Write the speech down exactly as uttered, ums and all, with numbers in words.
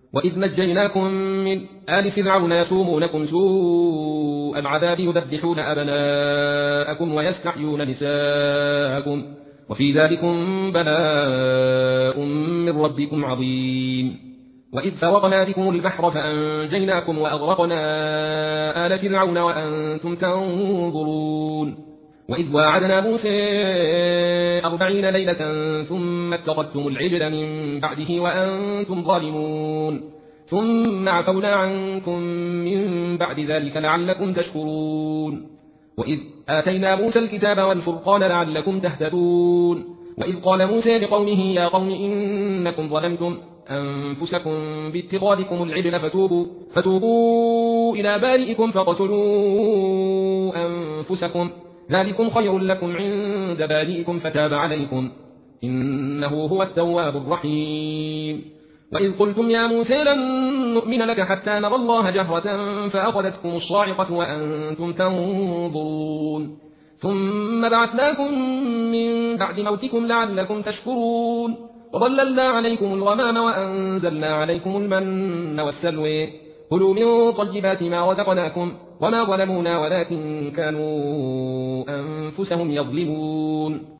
وإذ نجيناكم من آل فرعون يسومونكم سوء العذاب يذبحون أبناءكم ويستحيون نساءكم وفي ذلكم بلاء من ربكم عظيم. وإذ فرقنا بكم البحر فأنجيناكم وأغرقنا آل فرعون وأنتم تنظرون. وإذ واعدنا موسى أربعين ليلة ثم اتخذتم العجل من بعده وأنتم ظالمون ثم عفونا عنكم من بعد ذلك لعلكم تشكرون. وإذ آتينا موسى الكتاب والفرقان لعلكم تهتدون. وإذ قال موسى لقومه يا قوم إنكم ظلمتم أنفسكم باتخاذكم العجل فتوبوا, فتوبوا إلى بارئكم فاقتلوا أنفسكم ذلكم خير لكم عند بارئكم فتاب عليكم إنه هو التواب الرحيم. وإذ قلتم يا موسى لن نؤمن لك حتى نرى الله جهرة فأخذتكم الصاعقة وأنتم تنظرون ثم بعثناكم من بعد موتكم لعلكم تشكرون. وظللنا عليكم الغمام وأنزلنا عليكم المن والسلوى كلوا من طيبات ما رزقناكم وما ظلمونا ولكن كانوا أنفسهم يظلمون.